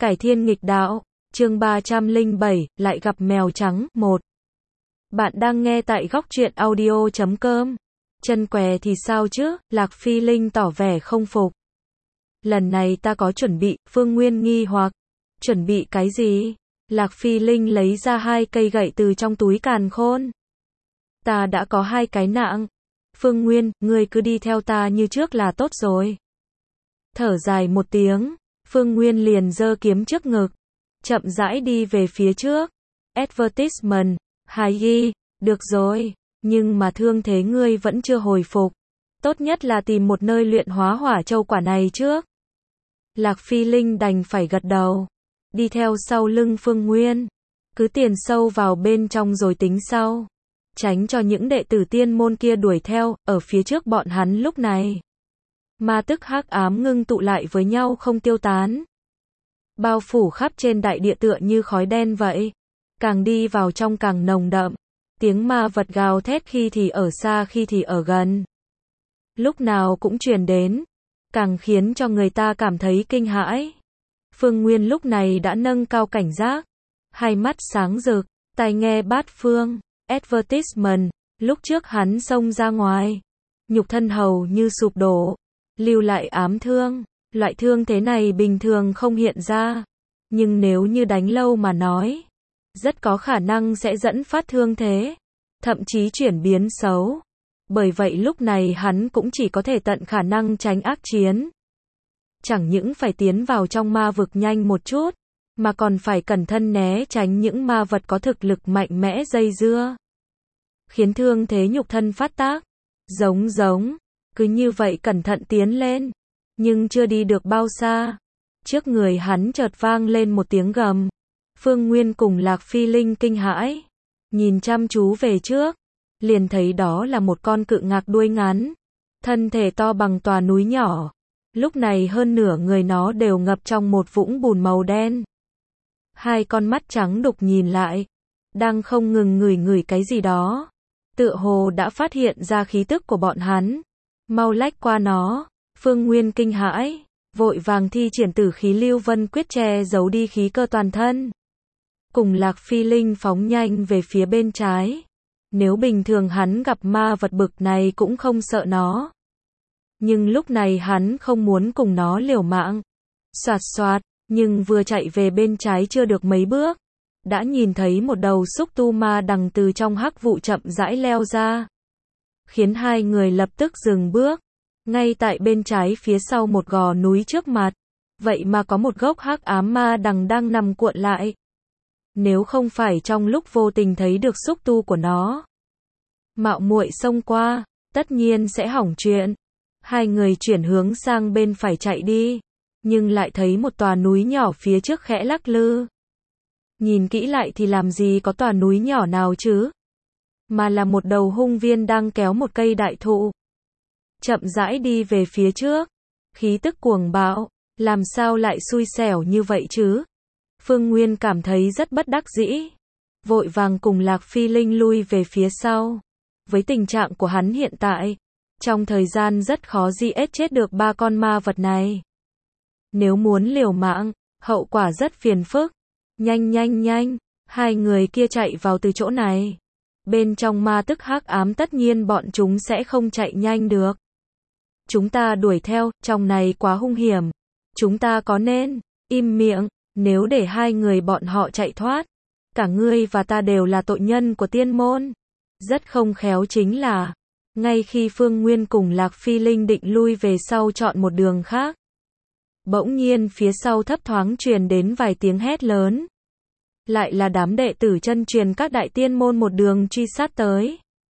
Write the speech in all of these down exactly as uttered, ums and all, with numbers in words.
Cải thiên nghịch đạo, chương ba trăm lẻ bảy, lại gặp mèo trắng, một. Bạn đang nghe tại góc truyện audio chấm com. Chân què thì sao chứ, Lạc Phi Linh tỏ vẻ không phục. Lần này ta có chuẩn bị, Phương Nguyên nghi hoặc. Chuẩn bị cái gì? Lạc Phi Linh lấy ra hai cây gậy từ trong túi càn khôn. Ta đã có hai cái nạng. Phương Nguyên, ngươi cứ đi theo ta như trước là tốt rồi. Thở dài một tiếng, Phương Nguyên liền giơ kiếm trước ngực, chậm rãi đi về phía trước. Advertisement, hài ghi, được rồi, nhưng mà thương thế ngươi vẫn chưa hồi phục. Tốt nhất là tìm một nơi luyện hóa hỏa châu quả này trước. Lạc Phi Linh đành phải gật đầu, đi theo sau lưng Phương Nguyên. Cứ tiền sâu vào bên trong rồi tính sau. Tránh cho những đệ tử tiên môn kia đuổi theo, ở phía trước bọn hắn lúc này. Ma tức hắc ám ngưng tụ lại với nhau không tiêu tán. Bao phủ khắp trên đại địa tựa như khói đen vậy. Càng đi vào trong càng nồng đậm. Tiếng ma vật gào thét khi thì ở xa khi thì ở gần. Lúc nào cũng truyền đến. Càng khiến cho người ta cảm thấy kinh hãi. Phương Nguyên lúc này đã nâng cao cảnh giác. Hai mắt sáng rực, tai nghe bát phương. Advertisement, lúc trước hắn xông ra ngoài. Nhục thân hầu như sụp đổ. Lưu lại ám thương. Loại thương thế này bình thường không hiện ra. Nhưng nếu như đánh lâu mà nói, rất có khả năng sẽ dẫn phát thương thế. Thậm chí chuyển biến xấu. Bởi vậy lúc này hắn cũng chỉ có thể tận khả năng tránh ác chiến. Chẳng những phải tiến vào trong ma vực nhanh một chút, mà còn phải cẩn thận né tránh những ma vật có thực lực mạnh mẽ dây dưa. Khiến thương thế nhục thân phát tác. Giống giống. Cứ như vậy cẩn thận tiến lên. Nhưng chưa đi được bao xa. Trước người hắn chợt vang lên một tiếng gầm. Phương Nguyên cùng Lạc Phi Linh kinh hãi. Nhìn chăm chú về trước. Liền thấy đó là một con cự ngạc đuôi ngắn. Thân thể to bằng tòa núi nhỏ. Lúc này hơn nửa người nó đều ngập trong một vũng bùn màu đen. Hai con mắt trắng đục nhìn lại. Đang không ngừng ngửi ngửi cái gì đó. Tựa hồ đã phát hiện ra khí tức của bọn hắn. Mau lách qua nó. Phương Nguyên kinh hãi. Vội vàng thi triển tử khí lưu vân quyết che giấu đi khí cơ toàn thân. Cùng Lạc Phi Linh phóng nhanh về phía bên trái. Nếu bình thường hắn gặp ma vật bực này cũng không sợ nó. Nhưng lúc này hắn không muốn cùng nó liều mạng. Soạt soạt, nhưng vừa chạy về bên trái chưa được mấy bước. Đã nhìn thấy một đầu xúc tu ma đằng từ trong hắc vụ chậm rãi leo ra. Khiến hai người lập tức dừng bước. Ngay tại bên trái phía sau một gò núi trước mặt. Vậy mà có một gốc hắc ám ma đằng đang nằm cuộn lại. Nếu không phải trong lúc vô tình thấy được xúc tu của nó, mạo muội xông qua, tất nhiên sẽ hỏng chuyện. Hai người chuyển hướng sang bên phải chạy đi. Nhưng lại thấy một tòa núi nhỏ phía trước khẽ lắc lư. Nhìn kỹ lại thì làm gì có tòa núi nhỏ nào chứ? Mà là một đầu hung viên đang kéo một cây đại thụ. Chậm rãi đi về phía trước. Khí tức cuồng bạo. Làm sao lại xui xẻo như vậy chứ? Phương Nguyên cảm thấy rất bất đắc dĩ. Vội vàng cùng Lạc Phi Linh lui về phía sau. Với tình trạng của hắn hiện tại, trong thời gian rất khó giết chết được ba con ma vật này. Nếu muốn liều mạng, hậu quả rất phiền phức. Nhanh nhanh nhanh, hai người kia chạy vào từ chỗ này. Bên trong ma tức hắc ám tất nhiên bọn chúng sẽ không chạy nhanh được. Chúng ta đuổi theo, trong này quá hung hiểm. Chúng ta có nên im miệng, nếu để hai người bọn họ chạy thoát. Cả ngươi và ta đều là tội nhân của tiên môn. Rất không khéo chính là, ngay khi Phương Nguyên cùng Lạc Phi Linh định lui về sau chọn một đường khác. Bỗng nhiên phía sau thấp thoáng truyền đến vài tiếng hét lớn. Lại là đám đệ tử chân truyền các đại tiên môn một đường truy sát tới.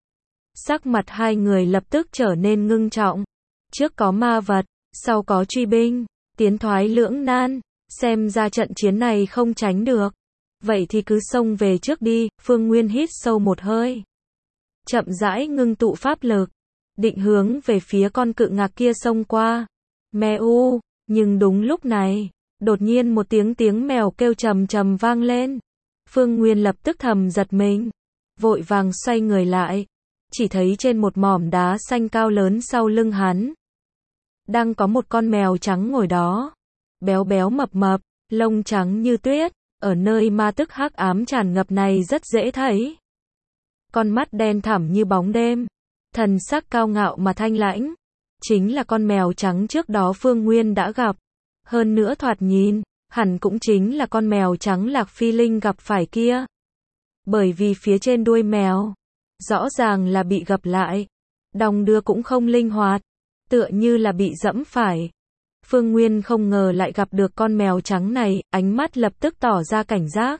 Sắc mặt hai người lập tức trở nên ngưng trọng. Trước có ma vật, sau có truy binh, tiến thoái lưỡng nan, xem ra trận chiến này không tránh được. Vậy thì cứ xông về trước đi. Phương Nguyên hít sâu một hơi. Chậm rãi ngưng tụ pháp lực. Định hướng về phía con cự ngạc kia xông qua. Mèo, nhưng đúng lúc này, đột nhiên một tiếng tiếng mèo kêu trầm trầm vang lên. Phương Nguyên lập tức thầm giật mình. Vội vàng xoay người lại. Chỉ thấy trên một mỏm đá xanh cao lớn sau lưng hắn. Đang có một con mèo trắng ngồi đó. Béo béo mập mập, lông trắng như tuyết, ở nơi ma tức hắc ám tràn ngập này rất dễ thấy. Con mắt đen thẳm như bóng đêm, thần sắc cao ngạo mà thanh lãnh, chính là con mèo trắng trước đó Phương Nguyên đã gặp. Hơn nữa thoạt nhìn, hẳn cũng chính là con mèo trắng Lạc Phi Linh gặp phải kia. Bởi vì phía trên đuôi mèo, rõ ràng là bị gập lại, đong đưa cũng không linh hoạt, tựa như là bị dẫm phải. Phương Nguyên không ngờ lại gặp được con mèo trắng này, ánh mắt lập tức tỏ ra cảnh giác.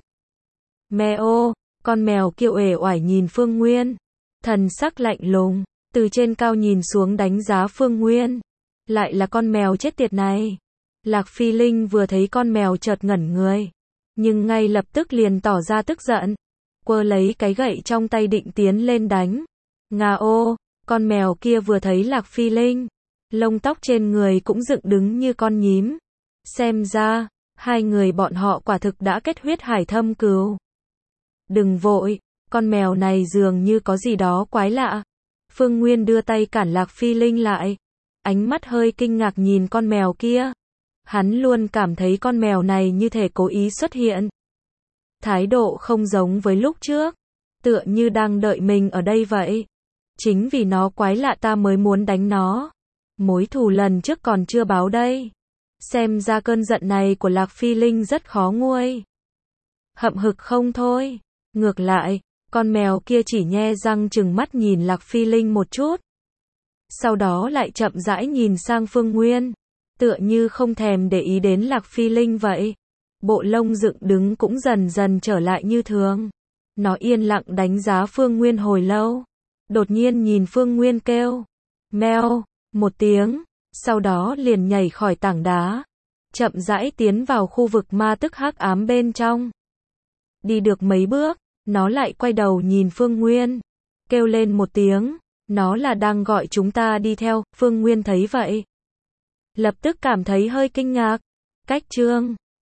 Mèo, con mèo kia uể oải nhìn Phương Nguyên, thần sắc lạnh lùng, từ trên cao nhìn xuống đánh giá Phương Nguyên. Lại là con mèo chết tiệt này. Lạc Phi Linh vừa thấy con mèo chợt ngẩn người, nhưng ngay lập tức liền tỏ ra tức giận, quơ lấy cái gậy trong tay định tiến lên đánh. Ngà ô, con mèo kia vừa thấy Lạc Phi Linh, lông tóc trên người cũng dựng đứng như con nhím. Xem ra, hai người bọn họ quả thực đã kết huyết hải thâm cừu. Đừng vội, con mèo này dường như có gì đó quái lạ. Phương Nguyên đưa tay cản Lạc Phi Linh lại, ánh mắt hơi kinh ngạc nhìn con mèo kia. Hắn luôn cảm thấy con mèo này như thể cố ý xuất hiện. Thái độ không giống với lúc trước, tựa như đang đợi mình ở đây vậy. Chính vì nó quái lạ ta mới muốn đánh nó. Mối thù lần trước còn chưa báo đây. Xem ra cơn giận này của Lạc Phi Linh rất khó nguôi. Hậm hực không thôi. Ngược lại, con mèo kia chỉ nhe răng trừng mắt nhìn Lạc Phi Linh một chút. Sau đó lại chậm rãi nhìn sang Phương Nguyên, tựa như không thèm để ý đến Lạc Phi Linh vậy. Bộ lông dựng đứng cũng dần dần trở lại như thường. Nó yên lặng đánh giá Phương Nguyên hồi lâu. Đột nhiên nhìn Phương Nguyên kêu meo một tiếng, sau đó liền nhảy khỏi tảng đá, chậm rãi tiến vào khu vực ma tức hắc ám bên trong. Đi được mấy bước, nó lại quay đầu nhìn Phương Nguyên, kêu lên một tiếng, nó là đang gọi chúng ta đi theo. Phương Nguyên thấy vậy, lập tức cảm thấy hơi kinh ngạc. Cách chương